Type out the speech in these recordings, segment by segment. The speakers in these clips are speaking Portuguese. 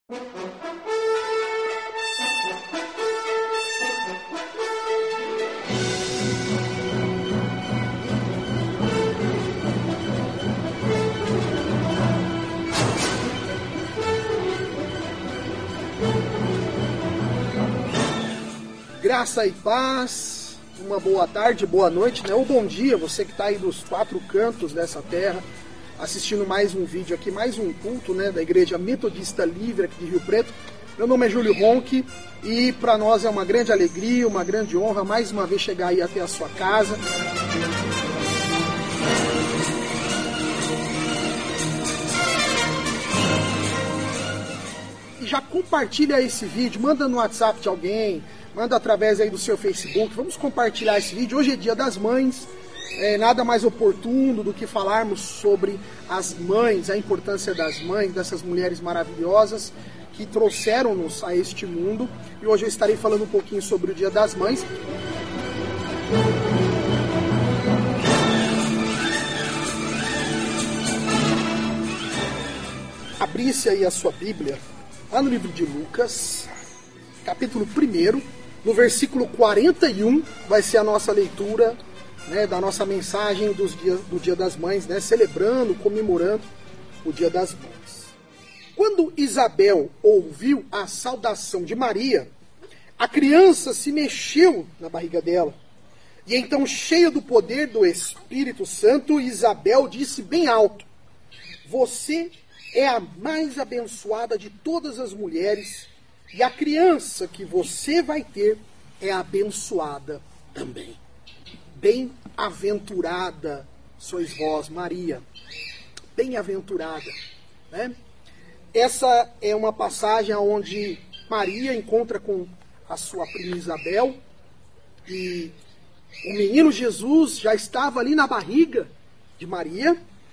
Graça e paz, uma boa tarde, boa noite, né? Ou bom dia, você que está aí dos quatro cantos dessa terra, assistindo mais um vídeo aqui, mais um culto, né, da Igreja Metodista Livre aqui de Rio Preto. Meu nome é Júlio Ronchi e para nós é uma grande alegria, uma grande honra mais uma vez chegar aí até a sua casa. E já compartilha esse vídeo, manda no WhatsApp de alguém, manda através aí do seu Facebook, vamos compartilhar esse vídeo. Hoje é Dia das Mães, nada mais oportuno do que falarmos sobre as mães, a importância das mães, dessas mulheres maravilhosas que trouxeram-nos a este mundo. E hoje eu estarei falando um pouquinho sobre o Dia das Mães. Abrisse aí a sua Bíblia, lá no livro de Lucas, capítulo 1, no versículo 41, vai ser a nossa leitura, né, da nossa mensagem do Dia das Mães, né, celebrando, comemorando o Dia das Mães. Quando Isabel ouviu a saudação de Maria, a criança se mexeu na barriga dela. E então, cheia do poder do Espírito Santo, Isabel disse bem alto: "Você é a mais abençoada de todas as mulheres, e a criança que você vai ter é abençoada também. Bem-aventurada sois vós, Maria." Bem-aventurada, né? Essa é uma passagem onde Maria encontra com a sua prima Isabel, e o menino Jesus já estava ali na barriga de Maria.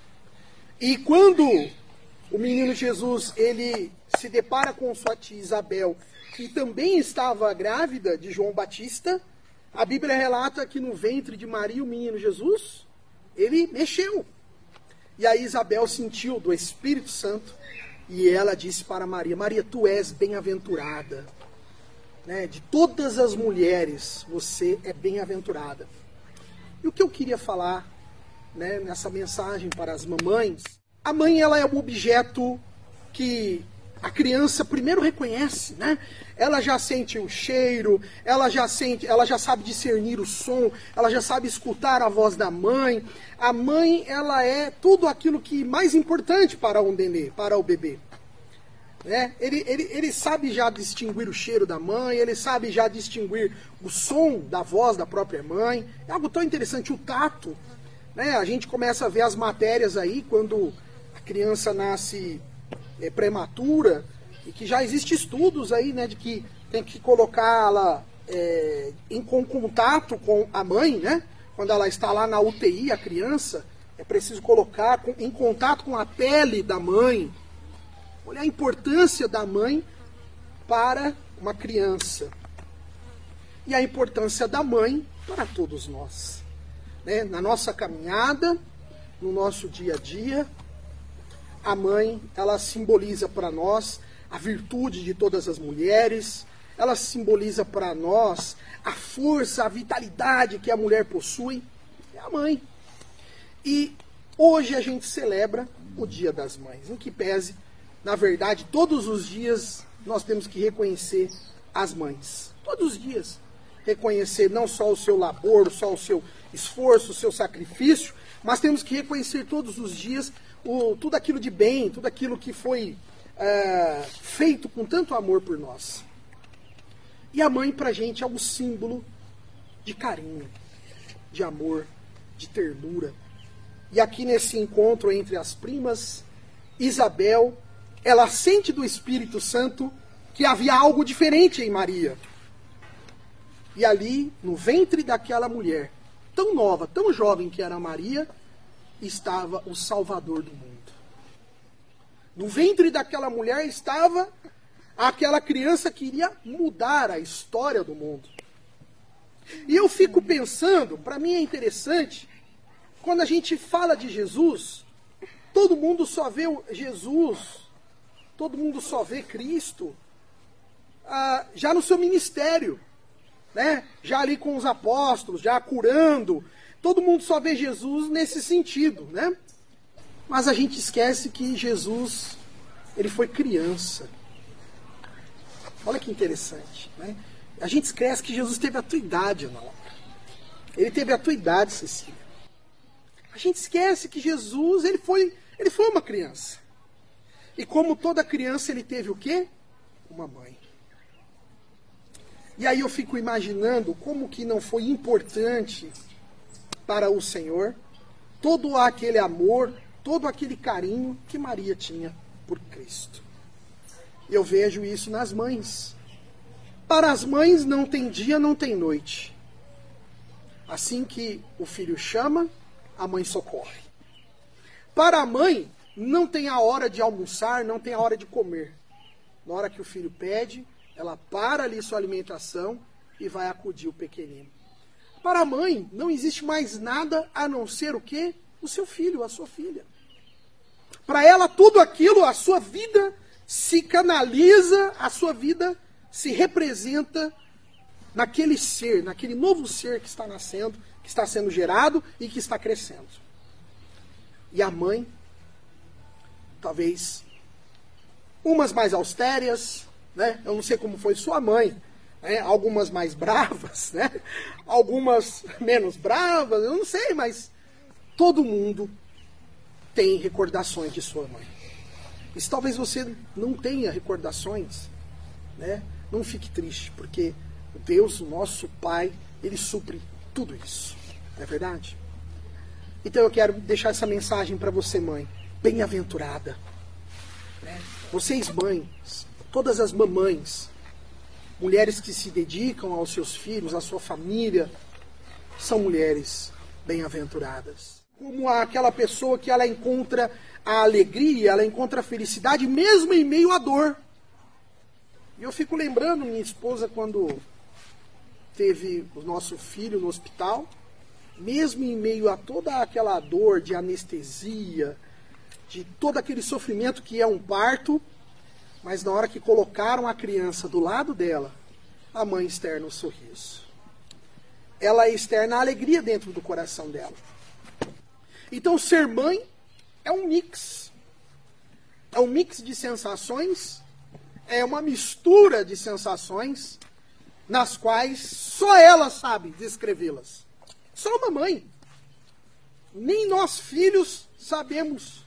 E quando o menino Jesus, ele se depara com sua tia Isabel, que também estava grávida de João Batista, a Bíblia relata que no ventre de Maria, o menino Jesus, ele mexeu. E aí Isabel sentiu do Espírito Santo, e ela disse para Maria: "Maria, tu és bem-aventurada, né? De todas as mulheres, você é bem-aventurada." E o que eu queria falar, né, nessa mensagem para as mamães: a mãe, ela é um objeto que a criança primeiro reconhece, né? Ela já sente o cheiro, ela já sabe discernir o som, ela já sabe escutar a voz da mãe. A mãe, ela é tudo aquilo que mais importante para um nenê, para o bebê, né? Ele sabe já distinguir o cheiro da mãe, ele sabe já distinguir o som da voz da própria mãe. É algo tão interessante, o tato, né? A gente começa a ver as matérias aí quando a criança nasce prematura, e que já existem estudos aí, né, de que tem que colocá-la em contato com a mãe, né? Quando ela está lá na UTI, a criança, é preciso colocar em contato com a pele da mãe. Olha a importância da mãe para uma criança. E a importância da mãe para todos nós, né? Na nossa caminhada, no nosso dia a dia, a mãe, ela simboliza para nós a virtude de todas as mulheres, ela simboliza para nós a força, a vitalidade que a mulher possui. É a mãe. E hoje a gente celebra o Dia das Mães, em que pese, na verdade, todos os dias nós temos que reconhecer as mães. Todos os dias. Reconhecer não só o seu labor, só o seu esforço, o seu sacrifício, mas temos que reconhecer todos os dias tudo aquilo de bem, tudo aquilo que foi feito com tanto amor por nós. E a mãe pra gente é um símbolo de carinho, de amor, de ternura. E aqui nesse encontro entre as primas, Isabel, ela sente do Espírito Santo que havia algo diferente em Maria. E ali, no ventre daquela mulher, tão nova, tão jovem que era Maria, estava o Salvador do mundo. No ventre daquela mulher estava aquela criança que iria mudar a história do mundo. E eu fico pensando, para mim é interessante, quando a gente fala de Jesus, todo mundo só vê Jesus todo mundo só vê Cristo já no seu ministério, né? Já ali com os apóstolos, já curando. Todo mundo só vê Jesus nesse sentido, né? Mas a gente esquece que Jesus, ele foi criança. Olha que interessante, né? A gente esquece que Jesus teve a tua idade, Ana Laura. Ele teve a tua idade, Cecília. A gente esquece que Jesus, ele foi uma criança. E como toda criança, ele teve o quê? Uma mãe. E aí eu fico imaginando como que não foi importante para o Senhor todo aquele amor, todo aquele carinho que Maria tinha por Cristo. Eu vejo isso nas mães. Para as mães não tem dia, não tem noite. Assim que o filho chama, a mãe socorre. Para a mãe, não tem a hora de almoçar, não tem a hora de comer. Na hora que o filho pede, ela para ali sua alimentação e vai acudir o pequenino. Para a mãe, não existe mais nada a não ser o quê? O seu filho, a sua filha. Para ela, tudo aquilo, a sua vida se canaliza, a sua vida se representa naquele ser, naquele novo ser que está nascendo, que está sendo gerado e que está crescendo. E a mãe, talvez, umas mais austeras, né? Eu não sei como foi sua mãe, né? Algumas mais bravas, né? Algumas menos bravas, eu não sei, mas todo mundo tem recordações de sua mãe. E se talvez você não tenha recordações, né? Não fique triste, porque Deus, o nosso Pai, Ele supre tudo isso. Não é verdade? Então eu quero deixar essa mensagem para você, mãe. Bem-aventurada. Né? Vocês, mães, todas as mamães, mulheres que se dedicam aos seus filhos, à sua família, são mulheres bem-aventuradas. Como aquela pessoa que ela encontra a alegria, ela encontra a felicidade, mesmo em meio à dor. E eu fico lembrando minha esposa quando teve o nosso filho no hospital, mesmo em meio a toda aquela dor de anestesia, de todo aquele sofrimento que é um parto, mas na hora que colocaram a criança do lado dela, a mãe externa o sorriso. Ela externa a alegria dentro do coração dela. Então ser mãe é um mix. É um mix de sensações, é uma mistura de sensações nas quais só ela sabe descrevê-las. Só uma mãe. Nem nós filhos sabemos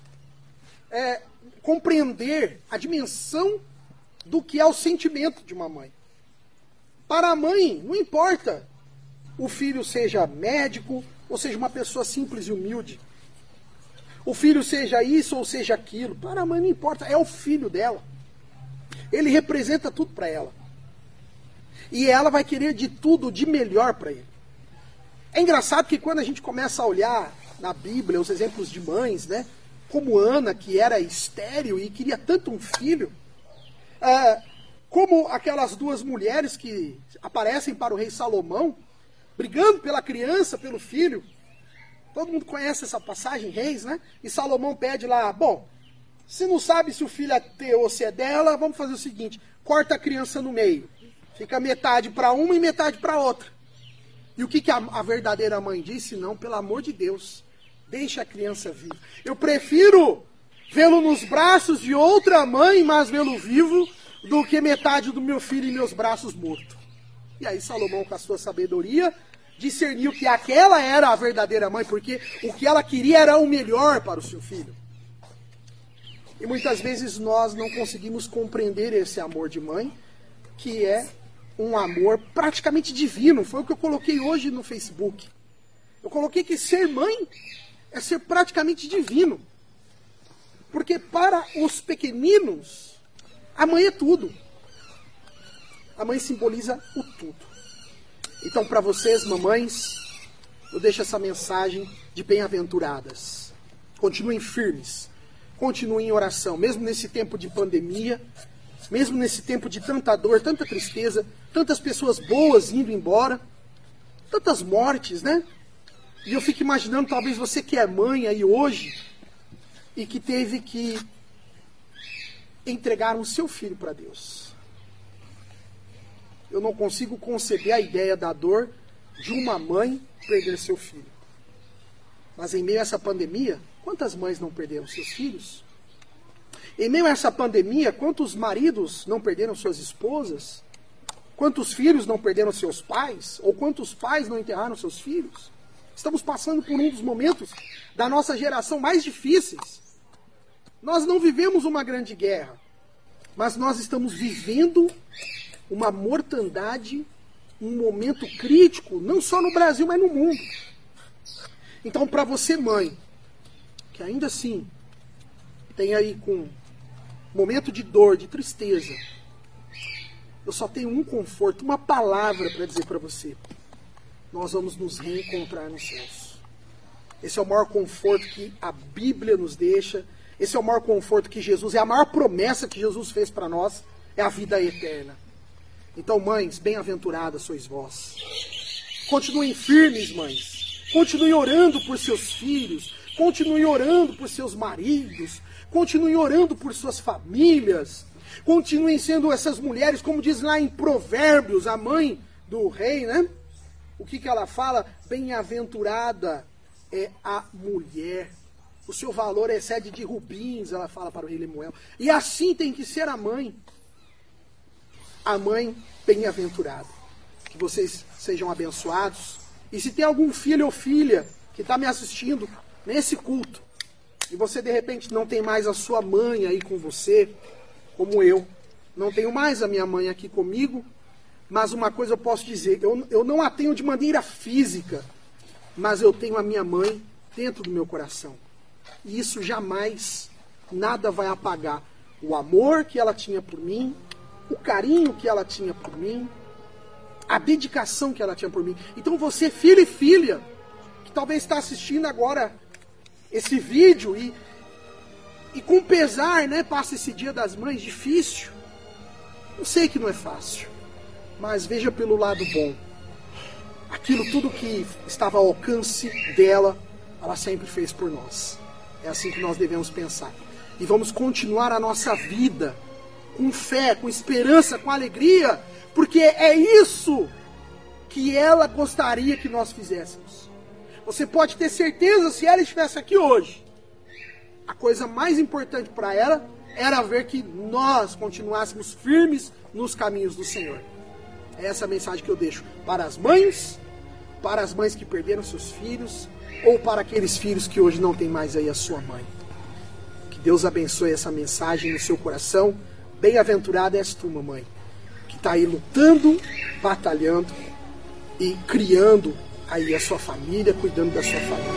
compreender a dimensão do que é o sentimento de uma mãe. Para a mãe, não importa o filho seja médico ou seja uma pessoa simples e humilde. O filho seja isso ou seja aquilo. Para a mãe não importa, é o filho dela. Ele representa tudo para ela. E ela vai querer de tudo de melhor para ele. É engraçado que quando a gente começa a olhar na Bíblia os exemplos de mães, né? Como Ana, que era estéril e queria tanto um filho, como aquelas duas mulheres que aparecem para o rei Salomão, brigando pela criança, pelo filho. Todo mundo conhece essa passagem, Reis, né? E Salomão pede lá, bom, se não sabe se o filho é teu ou se é dela, vamos fazer o seguinte, corta a criança no meio. Fica metade para uma e metade para outra. E o que a verdadeira mãe disse? Não, pelo amor de Deus, deixa a criança viva. Eu prefiro vê-lo nos braços de outra mãe, mas vê-lo vivo, do que metade do meu filho em meus braços morto. E aí Salomão, com a sua sabedoria, discerniu que aquela era a verdadeira mãe, porque o que ela queria era o melhor para o seu filho. E muitas vezes nós não conseguimos compreender esse amor de mãe, que é um amor praticamente divino. Foi o que eu coloquei hoje no Facebook. Eu coloquei que ser mãe é ser praticamente divino. Porque para os pequeninos, a mãe é tudo. A mãe simboliza o tudo. Então, para vocês, mamães, eu deixo essa mensagem de bem-aventuradas. Continuem firmes. Continuem em oração. Mesmo nesse tempo de pandemia, mesmo nesse tempo de tanta dor, tanta tristeza, tantas pessoas boas indo embora, tantas mortes, né? E eu fico imaginando, talvez você que é mãe aí hoje, e que teve que entregaram o seu filho para Deus. Eu não consigo conceber a ideia da dor de uma mãe perder seu filho. Mas em meio a essa pandemia, quantas mães não perderam seus filhos? Em meio a essa pandemia, quantos maridos não perderam suas esposas? Quantos filhos não perderam seus pais? Ou quantos pais não enterraram seus filhos? Estamos passando por um dos momentos da nossa geração mais difíceis. Nós não vivemos uma grande guerra, mas nós estamos vivendo uma mortandade, um momento crítico, não só no Brasil, mas no mundo. Então, para você, mãe, que ainda assim tem aí com momento de dor, de tristeza, eu só tenho um conforto, uma palavra para dizer para você. Nós vamos nos reencontrar nos céus. Esse é o maior conforto que a Bíblia nos deixa. Esse é o maior conforto que Jesus, é a maior promessa que Jesus fez para nós, é a vida eterna. Então, mães, bem-aventuradas sois vós. Continuem firmes, mães. Continuem orando por seus filhos. Continuem orando por seus maridos. Continuem orando por suas famílias. Continuem sendo essas mulheres, como diz lá em Provérbios, a mãe do rei, né? O que ela fala? Bem-aventurada é a mulher. O seu valor excede de rubins, ela fala para o rei Lemuel. E assim tem que ser a mãe. A mãe bem-aventurada. Que vocês sejam abençoados. E se tem algum filho ou filha que está me assistindo nesse culto, e você de repente não tem mais a sua mãe aí com você, como eu, não tenho mais a minha mãe aqui comigo, mas uma coisa eu posso dizer, eu não a tenho de maneira física, mas eu tenho a minha mãe dentro do meu coração. E isso jamais, nada vai apagar o amor que ela tinha por mim, o carinho que ela tinha por mim, a dedicação que ela tinha por mim. Então você, filho e filha, que talvez está assistindo agora esse vídeo e com pesar, né, passa esse Dia das Mães difícil. Eu sei que não é fácil, mas veja pelo lado bom. Aquilo tudo que estava ao alcance dela, ela sempre fez por nós. É assim que nós devemos pensar. E vamos continuar a nossa vida com fé, com esperança, com alegria, porque é isso que ela gostaria que nós fizéssemos. Você pode ter certeza, se ela estivesse aqui hoje, a coisa mais importante para ela era ver que nós continuássemos firmes nos caminhos do Senhor. É essa a mensagem que eu deixo para as mães que perderam seus filhos, ou para aqueles filhos que hoje não têm mais aí a sua mãe. Que Deus abençoe essa mensagem no seu coração. Bem-aventurada és tu, mamãe, que está aí lutando, batalhando e criando aí a sua família, cuidando da sua família.